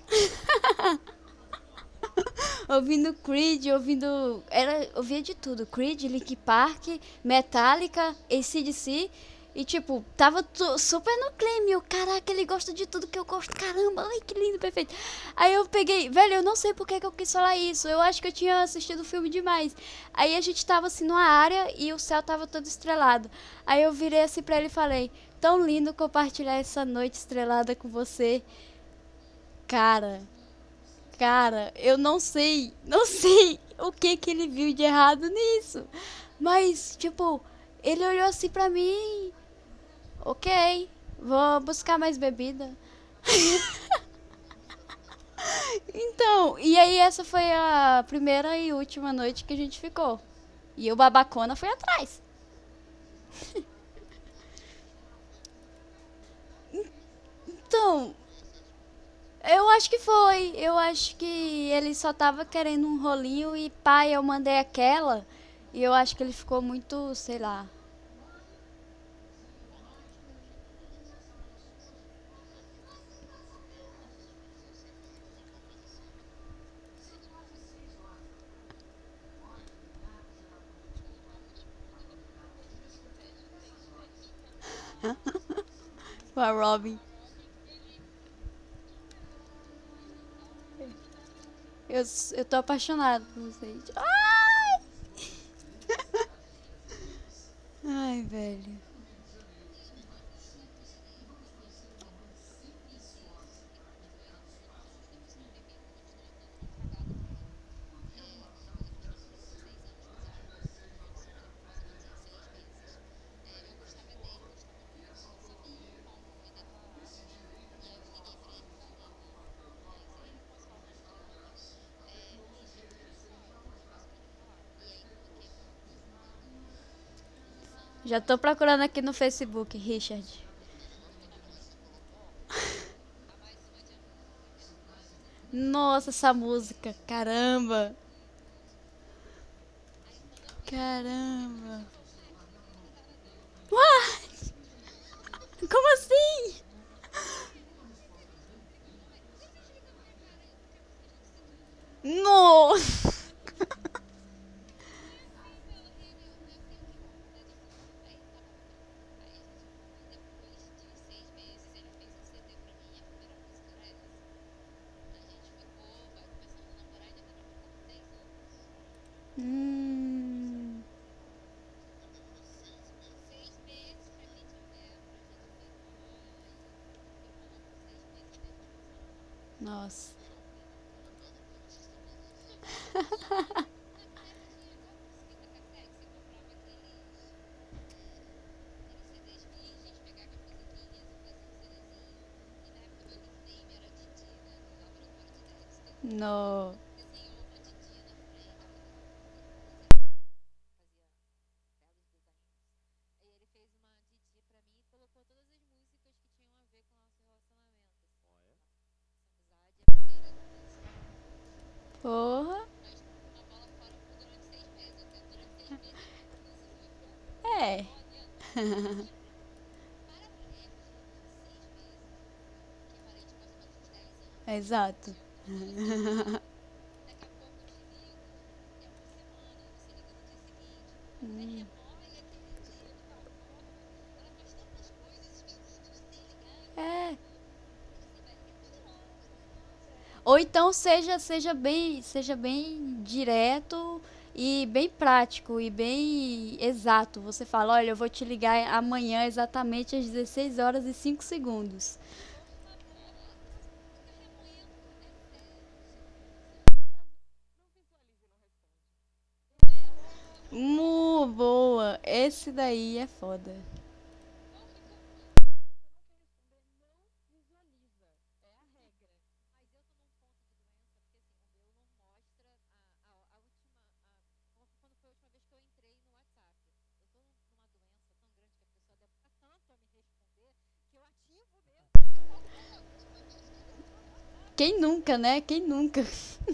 Ouvindo Creed, ouvindo. Era, ouvia de tudo. Creed, Linkin Park, Metallica, A C/D C. E, tipo, tava tu- super no clima. E eu, caraca, ele gosta de tudo que eu gosto. Caramba, ai, que lindo, perfeito. Aí eu peguei, velho, eu não sei por que que eu quis falar isso. Eu acho que eu tinha assistido o filme demais. Aí a gente tava assim numa área e o céu tava todo estrelado. Aí eu virei assim pra ele e falei: tão lindo compartilhar essa noite estrelada com você. Cara, cara, eu não sei, não sei o que que ele viu de errado nisso. Mas, tipo, ele olhou assim pra mim. Ok, vou buscar mais bebida. Então, e aí essa foi a primeira e última noite que a gente ficou. E o babacona foi atrás. Então, eu acho que foi. Eu acho que ele só tava querendo um rolinho e pai, eu mandei aquela. E eu acho que ele ficou muito, sei lá. Com a Robin. Eu, eu tô apaixonado por vocês. Ai! Ai, velho. Já tô procurando aqui no Facebook, Richard. Nossa, essa música. Caramba. Caramba. Uai, como assim? Nossa. Hum, nossa. No. Porra. É. Exato. É. Ou então seja, seja bem, seja bem direto e bem prático e bem exato. Você fala, olha, eu vou te ligar amanhã exatamente às dezesseis horas e cinco segundos. Mu, boa. Esse daí é foda. Quem nunca, né? Quem nunca?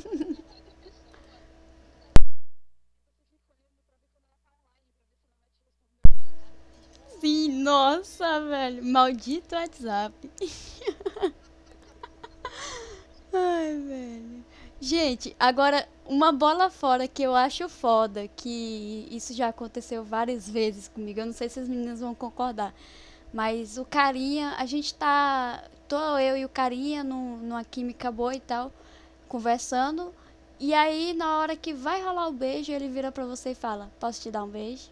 Sim, nossa, velho. Maldito WhatsApp. Ai, velho. Gente, agora Uma bola fora que eu acho foda, que isso já aconteceu várias vezes comigo. Eu não sei se as meninas vão concordar. Mas o carinha, a gente tá. Tô eu e o carinha num, numa química boa e tal, conversando. E aí, na hora que vai rolar o beijo, ele vira pra você e fala: Posso te dar um beijo?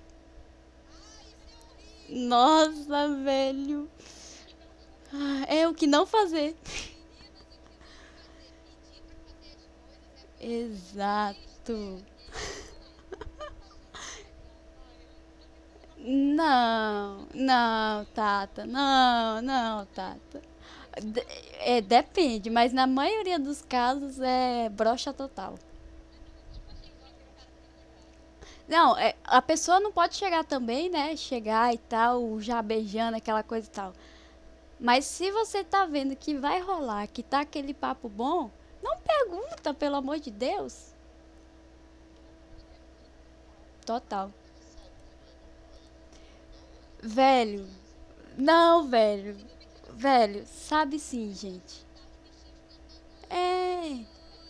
Nossa, velho. Ah, é o que não fazer. Exato. Não, não, Tata. Não, não, Tata. De- é, depende, mas na maioria dos casos é brocha total. Não, é, a pessoa não pode chegar também, né? Chegar e tal, já beijando aquela coisa e tal. Mas se você tá vendo que vai rolar, que tá aquele papo bom, não pergunta, pelo amor de Deus. Total. Velho, não, velho. Velho, sabe sim, gente. É,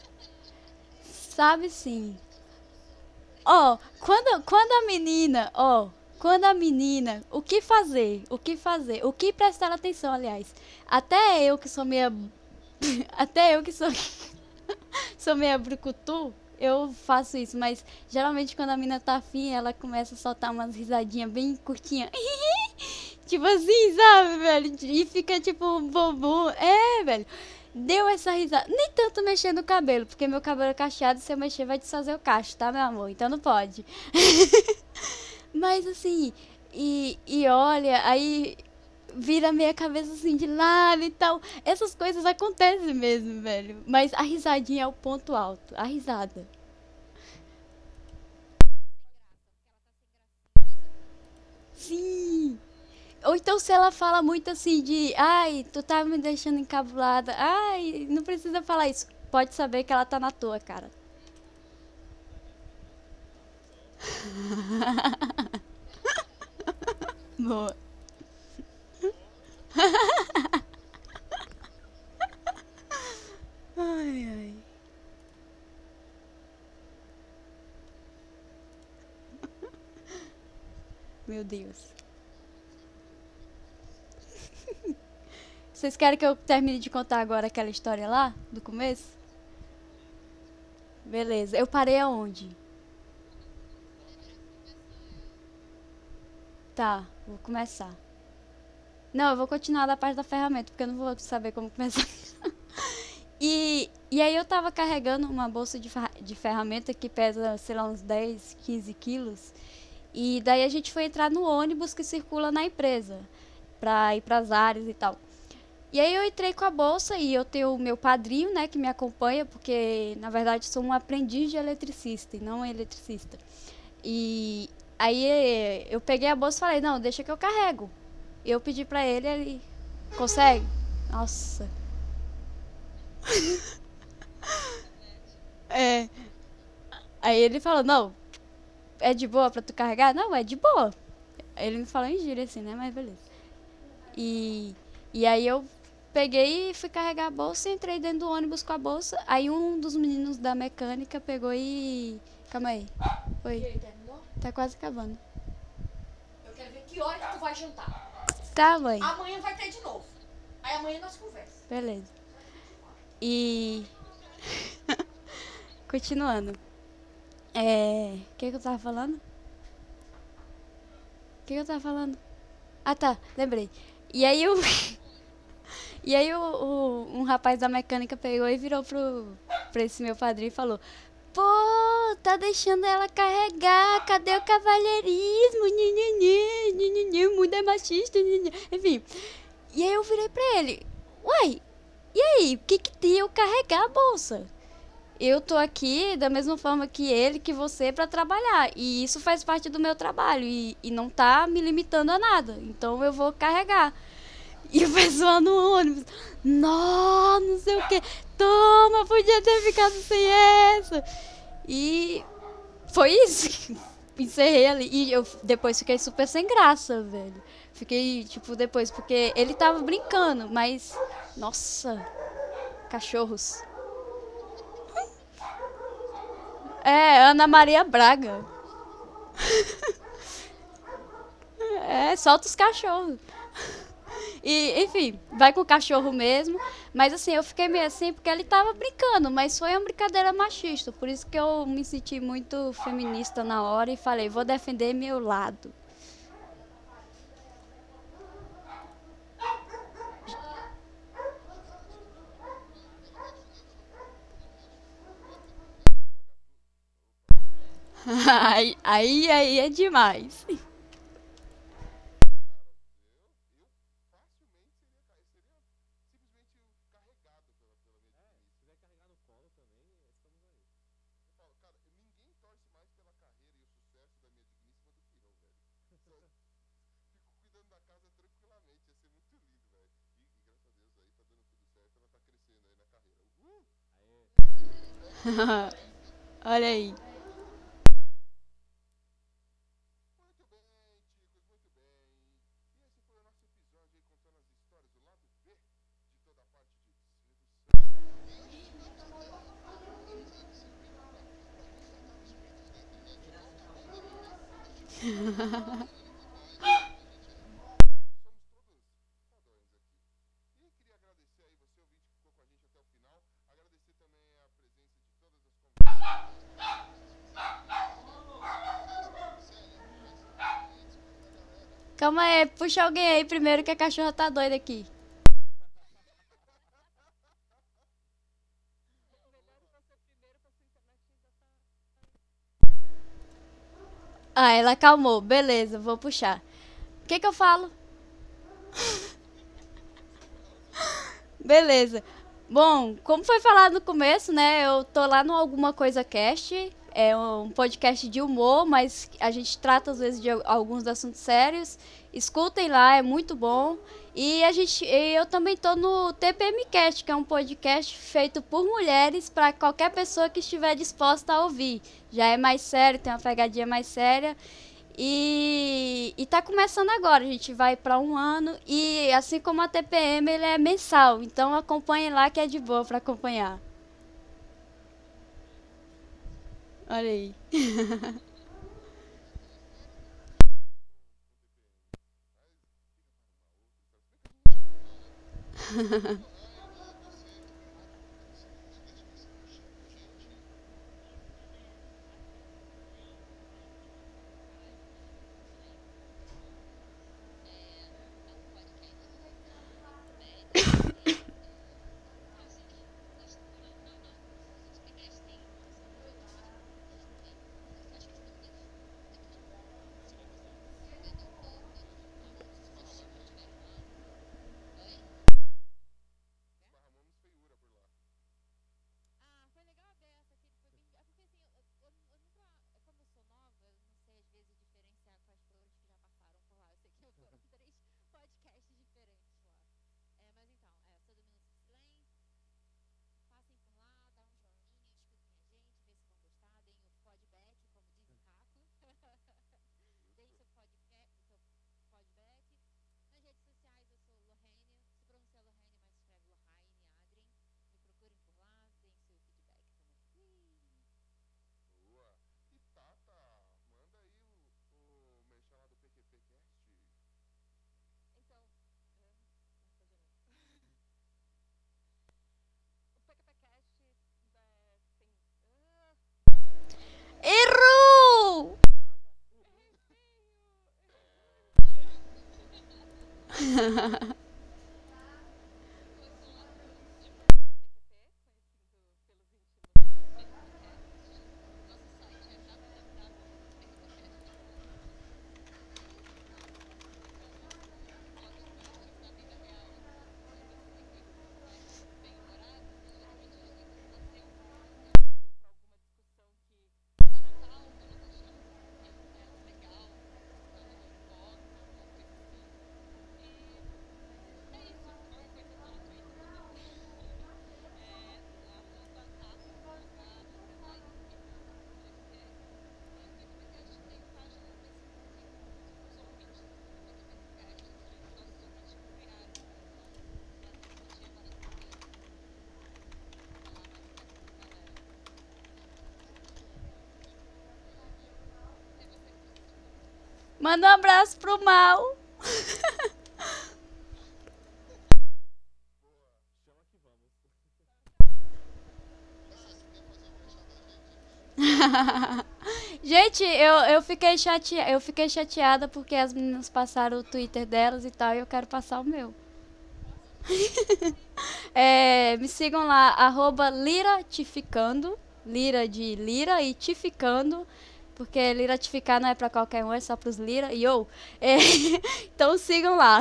sabe sim. Ó, quando, quando a menina, ó, quando a menina, o que fazer? O que fazer? O que prestar atenção, aliás? Até eu que sou meia, até eu que sou, sou meia brucutu, eu faço isso, mas geralmente quando a menina tá afim, ela começa a soltar umas risadinhas bem curtinhas. Tipo assim, sabe, velho? E fica tipo um bobo. É, velho. Deu essa risada. Nem tanto mexer no cabelo, porque meu cabelo é cacheado, se eu mexer vai desfazer o cacho, tá, meu amor? Então não pode. Mas assim, e, e olha, aí vira meia cabeça assim de lado e tal. Essas coisas acontecem mesmo, velho. Mas a risadinha é o ponto alto. A risada. Sim. Ou então se ela fala muito assim de, ai, tu tá me deixando encabulada. Ai, não precisa falar isso. Pode saber que ela tá na tua, cara. Boa. Ai, ai. Meu Deus. Vocês querem que eu termine de contar agora aquela história lá, do começo? Beleza. Eu parei aonde? Tá, vou começar. Não, eu vou continuar da parte da ferramenta, porque eu não vou saber como começar. E, e aí eu tava carregando uma bolsa de, ferra- de ferramenta que pesa, sei lá, uns dez, quinze quilos. E daí a gente foi entrar no ônibus que circula na empresa, pra ir pras áreas e tal. E aí eu entrei com a bolsa e eu tenho o meu padrinho, né, que me acompanha, porque na verdade sou um aprendiz de eletricista e não eletricista. E aí eh, eu peguei a bolsa e falei, não, deixa que eu carrego. Eu pedi pra ele, ele consegue? Nossa. É. Aí ele falou, não, é de boa pra tu carregar? Não, é de boa. Aí ele me falou em gíria assim, né, mas beleza. E, e aí eu peguei e fui carregar a bolsa e entrei dentro do ônibus com a bolsa. Aí um dos meninos da mecânica pegou e... Calma aí. E Oi. aí, terminou? Tá quase acabando. Eu quero ver que hora que tu vai jantar. Tá, mãe. Amanhã vai ter de novo. Aí amanhã nós conversamos. Beleza. E... Continuando. É... O que, que eu tava falando? O que, que eu tava falando? Ah, tá. Lembrei. E aí o... E aí o, o- um rapaz da mecânica pegou e virou pro, pra esse meu padrinho e falou: Pô, tá deixando ela carregar, cadê o cavalheirismo? Nhenhenhê, nhenhenhê, mulher machista, nhenhenhê. Enfim. E aí eu virei pra ele: Uai, e aí, o que que tem eu carregar a bolsa? Eu tô aqui da mesma forma que ele, que você, pra trabalhar. E isso faz parte do meu trabalho. E, e não tá me limitando a nada. Então eu vou carregar. E o pessoal no ônibus, não, não sei o que, toma, podia ter ficado sem essa. E foi isso. Encerrei ali. E eu depois fiquei super sem graça, velho. Fiquei, tipo, depois, porque ele tava brincando, mas. Nossa, cachorros. É, Ana Maria Braga. É, solta os cachorros. E, enfim, vai com o cachorro mesmo. Mas assim, eu fiquei meio assim porque ele tava brincando, mas foi uma brincadeira machista. Por isso que eu me senti muito feminista na hora e falei, vou defender meu lado. aí, aí, aí é demais. Olha aí. Calma aí, puxa alguém aí primeiro que a cachorra tá doida aqui. Ah, ela acalmou. Beleza, vou puxar. O que que eu falo? Beleza. Bom, como foi falado no começo, né? Eu tô lá no Alguma Coisa Cast. É um podcast de humor, mas a gente trata às vezes de alguns assuntos sérios. Escutem lá, é muito bom. E a gente, eu também tô no T P M Cast, que é um podcast feito por mulheres para qualquer pessoa que estiver disposta a ouvir. Já é mais sério, tem uma pegadinha mais séria. E, e tá começando agora, a gente vai para um ano e assim como a T P M ele é mensal, então acompanhe lá que é de boa para acompanhar. Olha aí. Errou! Manda um abraço pro mal. Gente, eu, eu fiquei chateada, eu fiquei chateada porque as meninas passaram o Twitter delas e tal, e eu quero passar o meu. É, me sigam lá, arroba liratificando, lira de lira e tificando, porque liratificar não é pra qualquer um, é só pros lira, e eu. É, então sigam lá.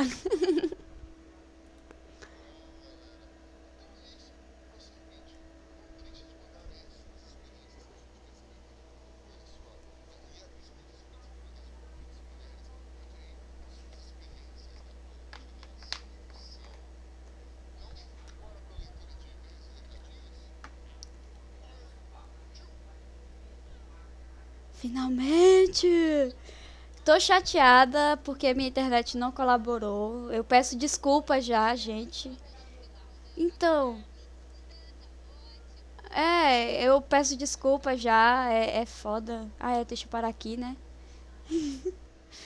Finalmente! Tô chateada porque minha internet não colaborou. Eu peço desculpa já, gente. Então, é, eu peço desculpa já. É, é foda. Ah, é, deixa eu parar aqui, né?